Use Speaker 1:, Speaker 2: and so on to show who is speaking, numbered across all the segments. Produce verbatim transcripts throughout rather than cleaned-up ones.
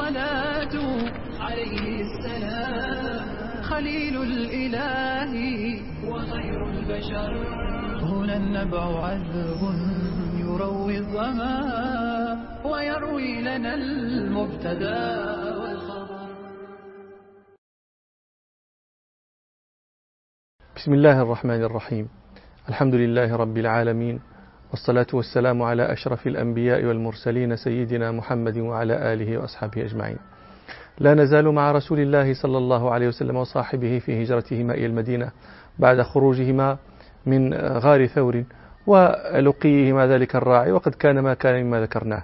Speaker 1: الصلاة عليه السلام خليل الإله وخير البشر. هنا النبع عذب يروي الظما ويروي لنا المبتدا والخبر.
Speaker 2: بسم الله الرحمن الرحيم. الحمد لله رب العالمين، والصلاة والسلام على أشرف الأنبياء والمرسلين سيدنا محمد وعلى آله وأصحابه أجمعين. لا نزال مع رسول الله صلى الله عليه وسلم وصاحبه في هجرتهما إلى المدينة بعد خروجهما من غار ثور ولقيهما ذلك الراعي، وقد كان ما كان مما ذكرناه.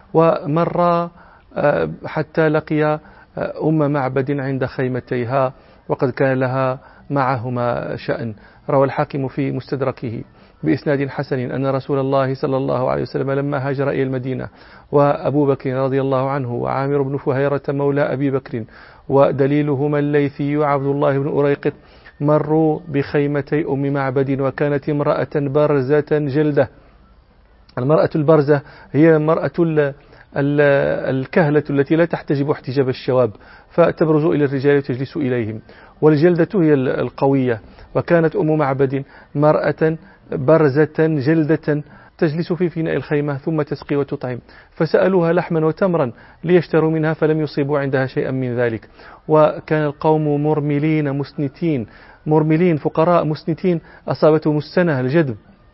Speaker 2: ومر حتى لقي أم معبد عند خيمتيها، وقد كان لها معهما شأن. روى الحاكم في مستدركه بإسناد حسن أن رسول الله صلى الله عليه وسلم لما هاجر إلى المدينة وأبو بكر رضي الله عنه وعامر بن فهيرة مولى أبي بكر ودليلهما الليثي عبد الله بن أريقط مروا بخيمتي أم معبد، وكانت امرأة برزة جلدة. المرأة البرزة هي المرأة الكهلة التي لا تحتجب احتجاب الشواب، فتبرز إلى الرجال وتجلس إليهم، والجلدة هي القوية. وكانت أم معبد مرأة برزة جلدة تجلس في فناء الخيمة ثم تسقي وتطعم، فسألوها لحما وتمرا ليشتروا منها فلم يصيبوا عندها شيئا من ذلك. وكان القوم مرملين مسنتين، مرملين فقراء مسنتين، أصابتهم السنة الجدب.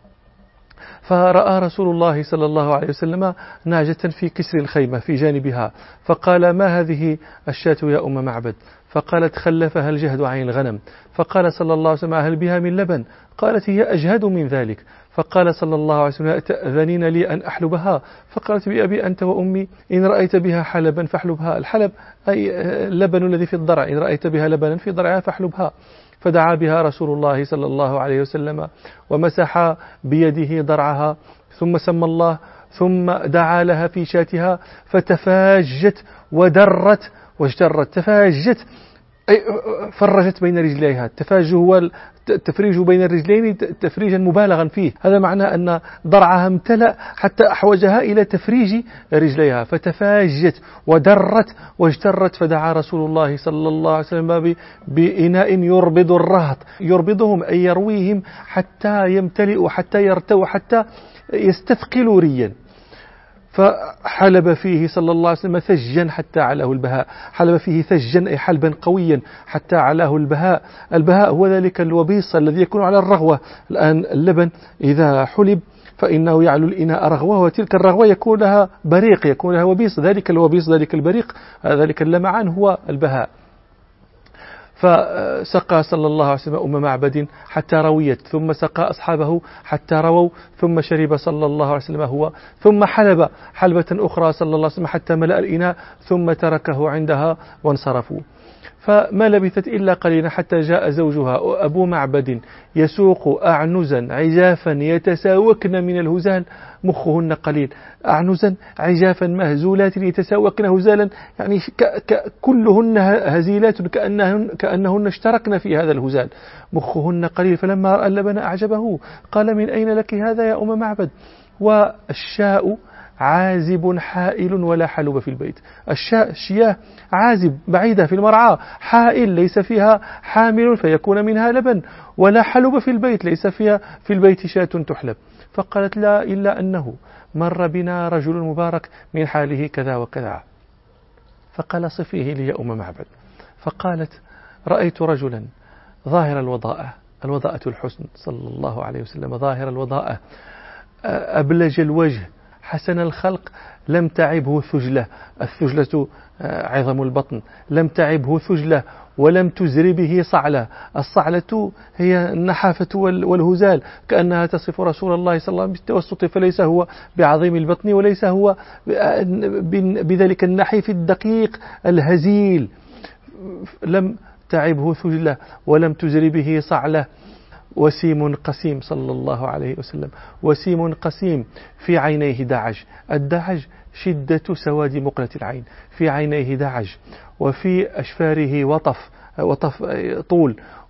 Speaker 2: فرأى رسول الله صلى الله عليه وسلم نعجة في كسر الخيمة في جانبها، فقال: ما هذه الشاة يا أم معبد؟ فقالت: خلفها الجهد عن الغنم. فقال صلى الله عليه وسلم: هل بها من لبن؟ قالت: هي أجهد من ذلك. فقال صلى الله عليه وسلم: تأذنين لي أن أحلبها؟ فقالت: بأبي أنت وأمي، إن رأيت بها حلبا فاحلبها. الحلب أي اللبن الذي في الضرع، إن رأيت بها لبنا في ضرعها فاحلبها. فدعا بها رسول الله صلى الله عليه وسلم ومسح بيده ضرعها، ثم سمى الله، ثم دعا لها في شاتها فتفاجت ودرت واجترت. تفاجت أي فرجت بين رجليها. التفاج هو التفريج بين الرجلين تفريجا مبالغا فيه، هذا معنى أن ضرعها امتلأ حتى أحوجها إلى تفريج رجليها. فتفاجت ودرت واجترت، فدعا رسول الله صلى الله عليه وسلم بإناء يربض الرهط، يربضهم أي يرويهم حتى يمتلئوا، حتى يرتوا، حتى يستثقلوا ريا. فحلب فيه صلى الله عليه وسلم ثجا حتى علاه البهاء. حلب فيه ثجا أي حلبا قويا حتى علاه البهاء. البهاء هو ذلك الوبيص الذي يكون على الرغوة. الآن اللبن إذا حلب فإنه يعلو الإناء رغوة، وتلك الرغوة يكون لها بريق، يكون لها وبيص. ذلك الوبيص، ذلك البريق، ذلك اللمعان هو البهاء. فسقى صلى الله عليه وسلم أم معبد حتى رويت، ثم سقى أصحابه حتى رووا، ثم شرب صلى الله عليه وسلم هو، ثم حلب حلبة أخرى صلى الله عليه وسلم حتى ملأ الإناء، ثم تركه عندها وانصرفوا. فما لبثت إلا قليلا حتى جاء زوجها أبو معبد يسوق أعنزا عجافا يتساوكن من الهزال، مخهن قليل. أعنزا عجافا مهزولات يتساوكن هزالا، يعني كلهن هزيلات كأنهن, كأنهن اشتركن في هذا الهزال. مخهن قليل. فلما رأى اللبن أعجبه قال: من أين لك هذا يا أم معبد؟ والشاء عازب حائل ولا حلب في البيت. الشاء الشياه عازب بعيدة في المرعى، حائل ليس فيها حامل فيكون منها لبن، ولا حلب في البيت ليس فيها في البيت شاة تحلب. فقالت: لا، إلا أنه مر بنا رجل مبارك من حاله كذا وكذا. فقال: صفيه لي يا أم معبد. فقالت: رأيت رجلا ظاهر الوضاءة، الوضاءة الحسن صلى الله عليه وسلم، ظاهر الوضاءة، أبلج الوجه، حسن الخلق، لم تعبه ثجلة. الثجلة عظم البطن. لم تعبه ثجلة ولم تزر به صعلة. الصعلة هي النحافة والهزال، كأنها تصف رسول الله صلى الله عليه وسلم بالتوسط، فليس هو بعظيم البطن وليس هو بذلك النحيف الدقيق الهزيل. لم تعبه ثجلة ولم تزر به صعلة. وسيم قسيم صلى الله عليه وسلم، وسيم قسيم، في عينيه دعج. الدعج شدة سواد مقلة العين، في عينيه دعج، وفي أشفاره وطف، وطف طول،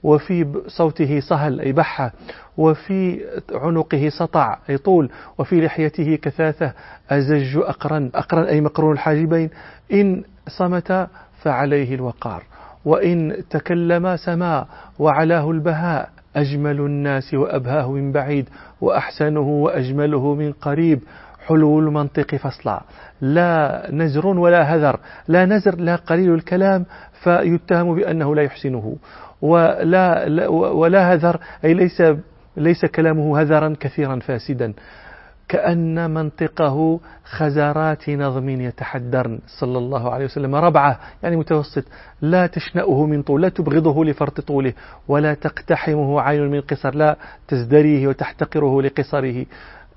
Speaker 2: وفي صوته صهل أي بحة، وفي عنقه سطع أي طول، وفي لحيته كثاثة أزج أقرن، أقرن أي مقرون الحاجبين. إن صمت فعليه الوقار، وإن تكلم سما وعلاه البهاء. أجمل الناس وأبهاه من بعيد، وأحسنه وأجمله من قريب. حلو المنطق فصلا، لا نزر ولا هذر، لا نزر لا قليل الكلام فيتهم بأنه لا يحسنه، ولا, ولا هذر أي ليس, ليس كلامه هذرا كثيرا فاسدا. كأن منطقه خزرات نظم يتحدرن صلى الله عليه وسلم. ربعة يعني متوسط، لا تشنأه من طول، لا تبغضه لفرط طوله، ولا تقتحمه عين من قصر، لا تزدريه وتحتقره لقصره.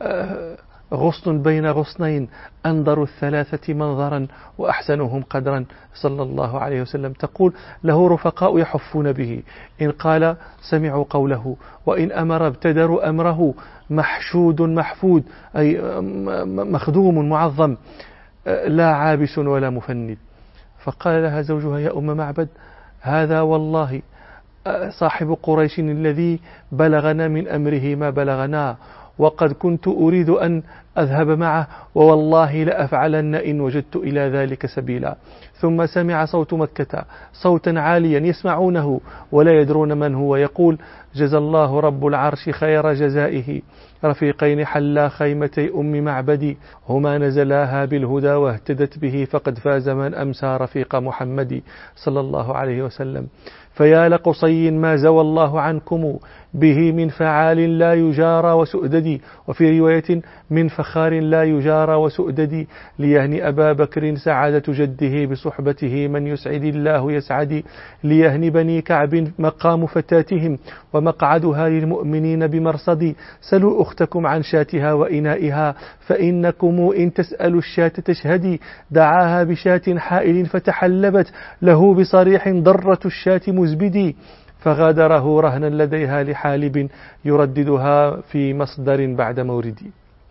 Speaker 2: غصن بين غصنين، أنظر الثلاثة منظرا وأحسنهم قدرا صلى الله عليه وسلم. تقول له رفقاء يحفون به، إن قال سمعوا قوله، وإن أمر ابتدروا أمره. محشود محفود أي مخدوم معظم، لا عابس ولا مفند. فقال لها زوجها يا أم معبد هذا والله صاحب قريش الذي بلغنا من أمره ما بلغنا، وقد كنت أريد أن أذهب معه، ووالله لأفعلن إن وجدت إلى ذلك سبيلا. ثم سمع صوت مكة صوتا عاليا يسمعونه ولا يدرون من هو، يقول جزى الله رب العرش خير جزائه رفيقين حلا خيمتي أم معبدي، هما نزلاها بالهدى واهتدت به، فقد فاز من أمسى رفيق محمد صلى الله عليه وسلم. فيا لقصي ما زوى الله عنكم به من فعال لا يجارى وسؤددي، وفي رواية من فخار لا يجارى وسؤددي، ليهني أبا بكر سعادة جده بصحبته من يسعد الله يسعدي، ليهني بني كعب مقام فتاتهم ومقعدها للمؤمنين بمرصدي، سلوا أختكم عن شاتها وإنائها فإنكم إن تسألوا الشاة تشهدي، دعاها بشاة حائل فتحلبت له بصريح ضرة الشاة مزبدي، فغادره رهنا لديها لحالب يرددها في مصدر بعد موردي.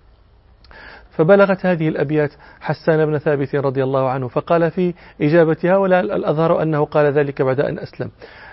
Speaker 2: فبلغت هذه الأبيات حسان بن ثابت رضي الله عنه، فقال في إجابتها، ولا الأظهر أنه قال ذلك بعد أن أسلم: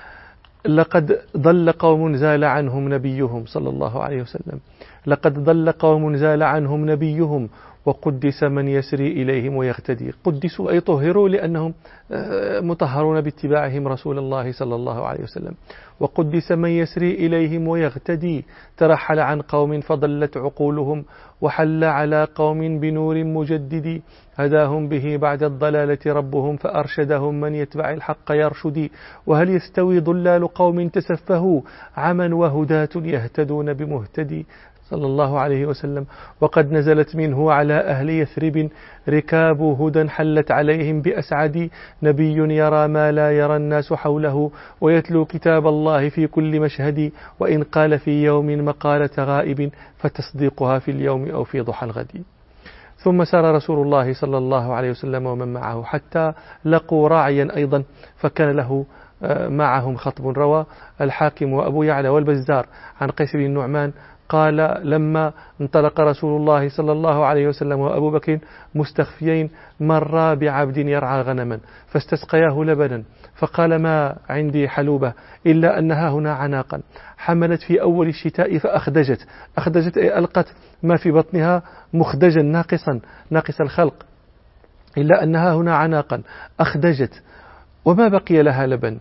Speaker 2: لقد ضل قوم زال عنهم نبيهم صلى الله عليه وسلم، لقد ضل قوم زال عنهم نبيهم، وقدس من يسري إليهم ويغتدي. قدسوا أي طهروا لأنهم مطهرون باتباعهم رسول الله صلى الله عليه وسلم. وقدس من يسري إليهم ويغتدي، ترحل عن قوم فضلت عقولهم، وحل على قوم بنور مجدد، هداهم به بعد الضلالة ربهم، فأرشدهم من يتبع الحق يرشدي. وهل يستوي ضلال قوم تسفهوا عمن وهداة يهتدون بمهتدي صلى الله عليه وسلم. وقد نزلت منه على أهل يثرب ركاب هدى حلت عليهم بأسعد، نبي يرى ما لا يرى الناس حوله، ويتلو كتاب الله في كل مشهد، وإن قال في يوم مقالة غائب فتصديقها في اليوم أو في ضحى الغد. ثم سار رسول الله صلى الله عليه وسلم ومن معه حتى لقوا راعيا أيضا، فكان له معهم خطب. روى الحاكم وأبو يعلى والبزار عن قيس بن النعمان قال: لما انطلق رسول الله صلى الله عليه وسلم وأبو بكر مستخفيين مرا بعبد يرعى غنما فاستسقياه لبنا، فقال: ما عندي حلوبة إلا أنها هنا عناقا حملت في أول الشتاء فأخدجت. أخدجت أي ألقت ما في بطنها مخدجا ناقصا ناقص الخلق، إلا أنها هنا عناقا أخدجت وما بقي لها لبن.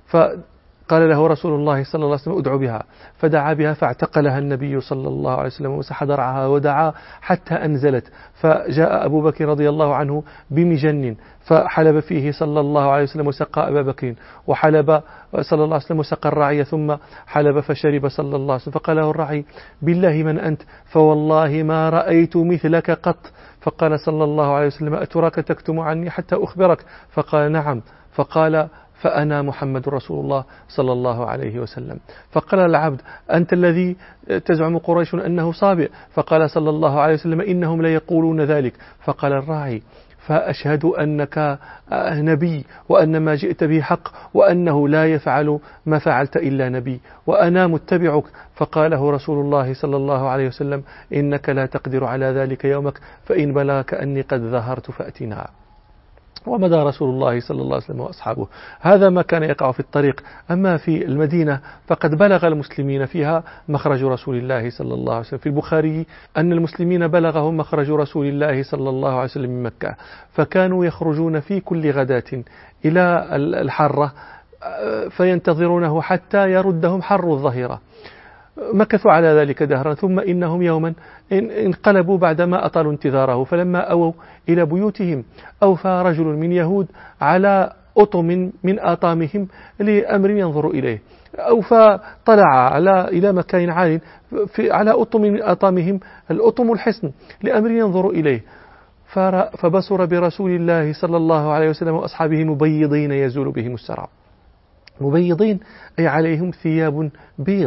Speaker 2: فقال له رسول الله صلى الله عليه وسلم: ادعو بها. فدعا بها فاعتقلها النبي صلى الله عليه وسلم ومسح ضرعها ودعا حتى أنزلت. فجاء أبو بكر رضي الله عنه بمجن فحلب فيه صلى الله عليه وسلم وسقى أبا بكر، وحلب صلى الله عليه وسلم وسقى الرعي، ثم حلب فشرب صلى الله عليه وسلم. فقال له الرعي: بالله من أنت؟ فوالله ما رأيت مثلك قط. فقال صلى الله عليه وسلم: أتراك تكتم عني حتى أخبرك؟ فقال: نعم. فقال: فأنا محمد رسول الله صلى الله عليه وسلم. فقال العبد: أنت الذي تزعم قريش أنه صابئ؟ فقال صلى الله عليه وسلم: إنهم ليقولون ذلك. فقال الراعي: فأشهد أنك نبي، وأن ما جئت به حق، وأنه لا يفعل ما فعلت إلا نبي، وأنا متبعك. فقاله رسول الله صلى الله عليه وسلم: إنك لا تقدر على ذلك يومك، فإن بلغك أني قد ظهرت فأتنا. ومدى رسول الله صلى الله عليه وسلم وأصحابه. هذا ما كان يقع في الطريق. أما في المدينة فقد بلغ المسلمين فيها مخرج رسول الله صلى الله عليه وسلم. في البخاري أن المسلمين بلغهم مخرج رسول الله صلى الله عليه وسلم من مكة، فكانوا يخرجون في كل غداة إلى الحرة فينتظرونه حتى يردهم حر الظهيرة. مكثوا على ذلك دهرا، ثم إنهم يوما انقلبوا بعدما أطالوا انتظاره، فلما أووا إلى بيوتهم أوفى رجل من يهود على أطم من آطامهم لأمر ينظر إليه، أوفى طلع على إلى مكان عال في على أطم من آطامهم، الأطم الحصن، لأمر ينظر إليه، فبصر برسول الله صلى الله عليه وسلم وأصحابه مبيضين يزول بهم السراب. مبيضين أي عليهم ثياب بيض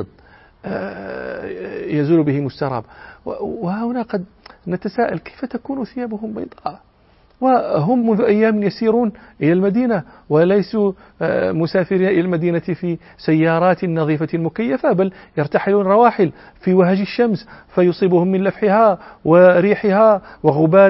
Speaker 2: يزول بهم السراب. وهنا قد نتساءل كيف تكون ثيابهم بيضاء وهم منذ أيام يسيرون إلى المدينة وليسوا مسافرين إلى المدينة في سيارات نظيفة مكيفة، بل يرتحلون رواحل في وهج الشمس فيصيبهم من لفحها وريحها وغبار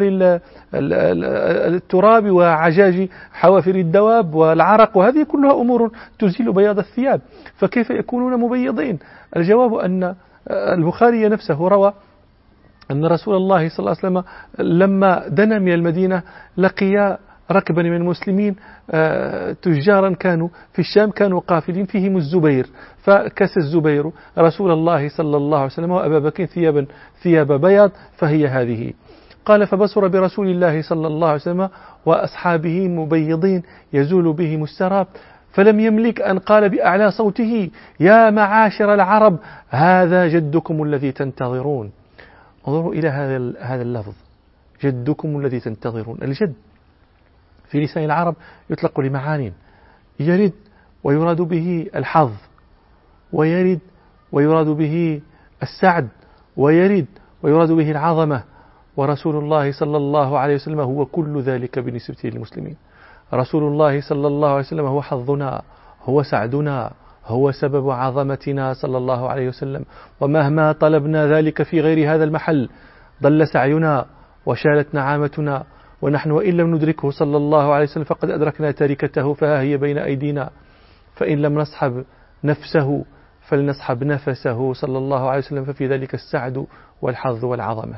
Speaker 2: التراب وعجاج حوافر الدواب والعرق، وهذه كلها أمور تزيل بياض الثياب، فكيف يكونون مبيضين؟ الجواب أن البخاري نفسه روى أن رسول الله صلى الله عليه وسلم لما دنا من المدينة لقي ركبا من المسلمين تجارا كانوا في الشام، كانوا قافلين، فيهم الزبير، فكس الزبير رسول الله صلى الله عليه وسلم وأبا بكر ثيابا ثياب بياض فهي هذه. قال فبصر برسول الله صلى الله عليه وسلم وأصحابه مبيضين يزول بهم السراب، فلم يملك أن قال بأعلى صوته يا معاشر العرب هذا جدكم الذي تنتظرون. انظروا إلى هذا هذا اللفظ، جدكم الذي تنتظرون. الجد في لسان العرب يطلق لمعان، يرد ويراد به الحظ، ويرد ويراد به السعد، ويرد ويراد به العظمة، ورسول الله صلى الله عليه وسلم هو كل ذلك بالنسبة للمسلمين. رسول الله صلى الله عليه وسلم هو حظنا، هو سعدنا، هو سبب عظمتنا صلى الله عليه وسلم، ومهما طلبنا ذلك في غير هذا المحل ضل سعينا وشالت نعامتنا، ونحن وإن لم ندركه صلى الله عليه وسلم فقد أدركنا تركته، فها هي بين أيدينا، فإن لم نصحب نفسه فلنصحب نفسه صلى الله عليه وسلم، ففي ذلك السعد والحظ والعظمة.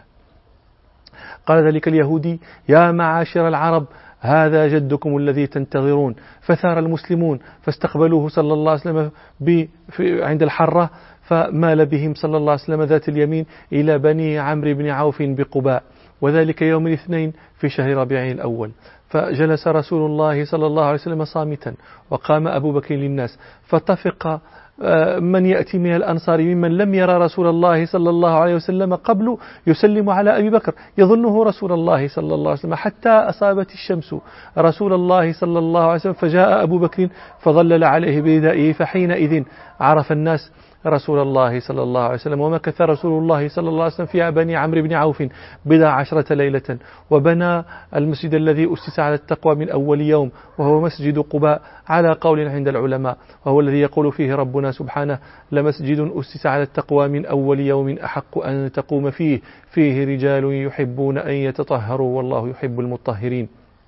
Speaker 2: قال ذلك اليهودي يا معاشر العرب هذا جدكم الذي تنتظرون، فثار المسلمون فاستقبلوه صلى الله عليه وسلم عند الحرة، فمال بهم صلى الله عليه وسلم ذات اليمين إلى بني عمرو بن عوف بقباء، وذلك يوم الاثنين في شهر ربيع الأول. فجلس رسول الله صلى الله عليه وسلم صامتا، وقام أبو بكر للناس، فطفق من يأتي من الأنصار ممن لم يرى رسول الله صلى الله عليه وسلم قبل يسلم على أبي بكر يظنه رسول الله صلى الله عليه وسلم، حتى أصابت الشمس رسول الله صلى الله عليه وسلم، فجاء أبو بكر فظلل عليه بردائه، فحينئذ عرف الناس رسول الله صلى الله عليه وسلم. ومكث رسول الله صلى الله عليه وسلم في بني عمرو بن عوف بضع عشرة ليلة، وبنى المسجد الذي أسس على التقوى من أول يوم، وهو مسجد قباء على قول عند العلماء، وهو الذي يقول فيه ربنا سبحانه لمسجد أسس على التقوى من أول يوم أحق أن تقوم فيه فيه رجال يحبون أن يتطهروا والله يحب المطهرين.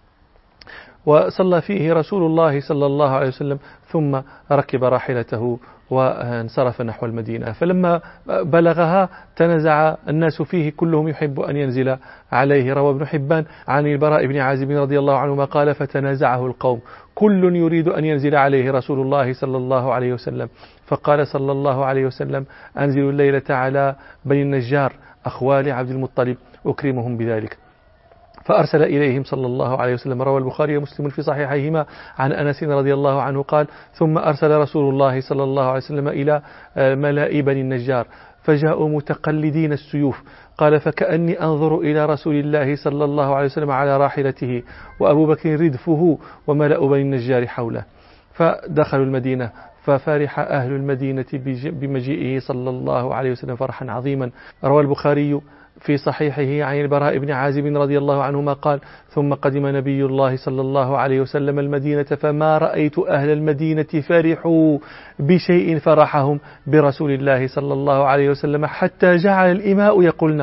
Speaker 2: وصلى فيه رسول الله صلى الله عليه وسلم، ثم ركب راحلته وانصرف نحو المدينة. فلما بلغها تنزع الناس فيه كلهم يحب أن ينزل عليه. روى ابن حبان عن البراء بن عازب رضي الله عنهما قال فتنازعه القوم كل يريد أن ينزل عليه رسول الله صلى الله عليه وسلم، فقال صلى الله عليه وسلم أنزل الليلة على بني النجار أخوال عبد المطلب أكرمهم بذلك، فأرسل إليهم صلى الله عليه وسلم. روى البخاري ومسلم في صحيحيهما عن أنس رضي الله عنه قال ثم أرسل رسول الله صلى الله عليه وسلم إلى ملاء بني النجار فجاءوا متقلدين السيوف، قال فكأني أنظر إلى رسول الله صلى الله عليه وسلم على راحلته وأبو بكر ردفه وملأ بني النجار حوله، فدخلوا المدينة ففرح أهل المدينة بمجيئه صلى الله عليه وسلم فرحا عظيما. روى البخاري في صحيحه عن البراء بن عازب رضي الله عنهما قال ثم قدم نبي الله صلى الله عليه وسلم المدينة فما رأيت أهل المدينة فرحوا بشيء فرحهم برسول الله صلى الله عليه وسلم حتى جعل الإماء يقولنا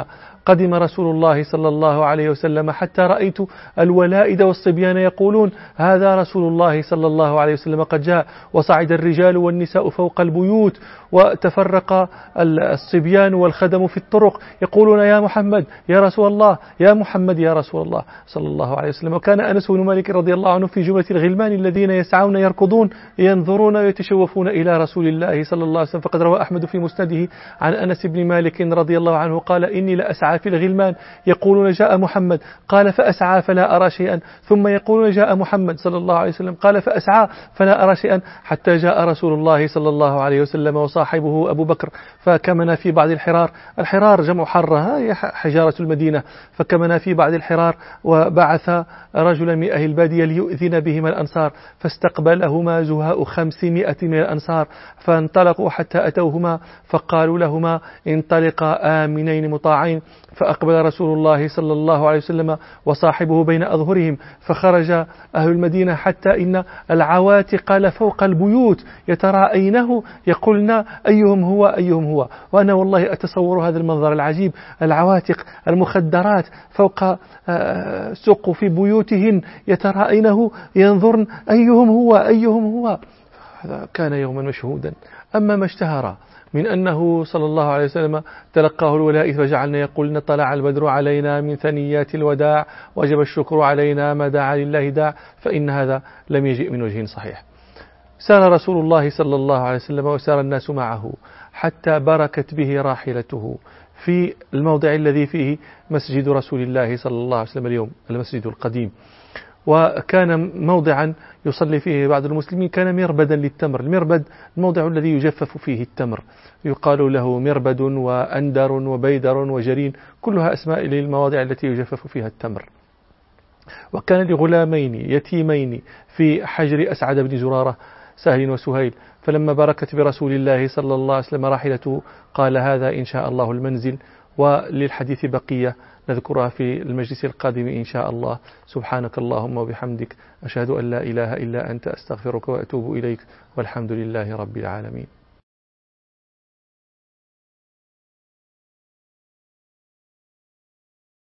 Speaker 2: قدم رسول الله صلى الله عليه وسلم حتى رأيت الولائد والصبيان يقولون هذا رسول الله صلى الله عليه وسلم قد جاء. وصعد الرجال والنساء فوق البيوت، وتفرق الصبيان والخدم في الطرق يقولون يا محمد يا رسول الله، يا محمد يا رسول الله صلى الله عليه وسلم. وكان أنس بن مالك رضي الله عنه في جملة الغلمان الذين يسعون يركضون ينظرون ويتشوفون إلى رسول الله صلى الله عليه وسلم. فقد روى أحمد في مسنده عن أنس بن مالك رضي الله عنه قال إني لأسعى في الغلمان يقولون جاء محمد، قال فأسعى فلا أرى شيئا، ثم يقولون جاء محمد صلى الله عليه وسلم، قال فأسعى فلا أرى شيئا، حتى جاء رسول الله صلى الله عليه وسلم وصاحبه أبو بكر فكمنا في بعض الحرار. الحرار جمع حرة هي حجارة المدينة، فكمنا في بعض الحرار، وبعث رجلا من أهل البادية ليؤذن بهما الأنصار، فاستقبلهما زهاء خمسمائة من الأنصار، فانطلقوا حتى أتوهما فقالوا لهما انطلقا آمنين مطاعين. فأقبل رسول الله صلى الله عليه وسلم وصاحبه بين أظهرهم، فخرج أهل المدينة حتى إن العواتق لفوق البيوت يتراءينه يقولن أيهم هو أيهم هو. وأنا والله أتصور هذا المنظر العجيب، العواتق المخدرات فوق سقف بيوتهن يتراءينه ينظرن أيهم هو أيهم هو. هذا كان يوما مشهودا. أما ما اشتهر من أنه صلى الله عليه وسلم تلقاه الولائد فجعلنا يقولن طلع البدر علينا من ثنيات الوداع وجب الشكر علينا ما دعا لله داع، فإن هذا لم يجئ من وجه صحيح. سار رسول الله صلى الله عليه وسلم وسار الناس معه حتى بركت به راحلته في الموضع الذي فيه مسجد رسول الله صلى الله عليه وسلم اليوم، المسجد القديم. وكان موضعا يصلي فيه بعض المسلمين، كان مربدا للتمر. المربد الموضع الذي يجفف فيه التمر، يقال له مربد وأندر وبيدر وجرين، كلها أسماء للمواضع التي يجفف فيها التمر. وكان لغلامين يتيمين في حجر أسعد بن زرارة سهل وسهيل، فلما بركت برسول الله صلى الله عليه وسلم راحلته قال هذا إن شاء الله المنزل. وللحديث بقية نذكرها في المجلس القادم إن شاء الله. سبحانك اللهم وبحمدك، أشهد أن لا إله إلا أنت، أستغفرك وأتوب إليك، والحمد لله رب العالمين.